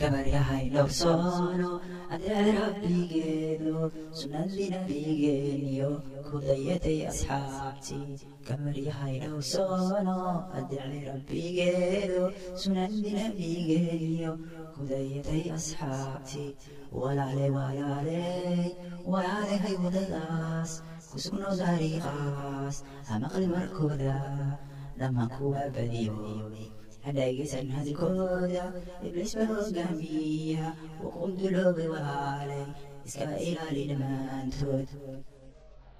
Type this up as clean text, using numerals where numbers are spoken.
gabar yahay dhowrsoono adeec rabbigeedu sunnadii nabigeeniyo ku dayatay asxaabtii gabar yahay dhowrsoono adeec rabbigeedu sunnadii nabigeeniyo ku dayatay asxaabtii walaaley hay wadadaas kusugno dariiqaas amaqli markooda dhammaan kuwa badiyoobay hadhagaysan hadalkooda ibliis baa hogaamiya waqul duloobay walaaley iska ilaali dhammaantood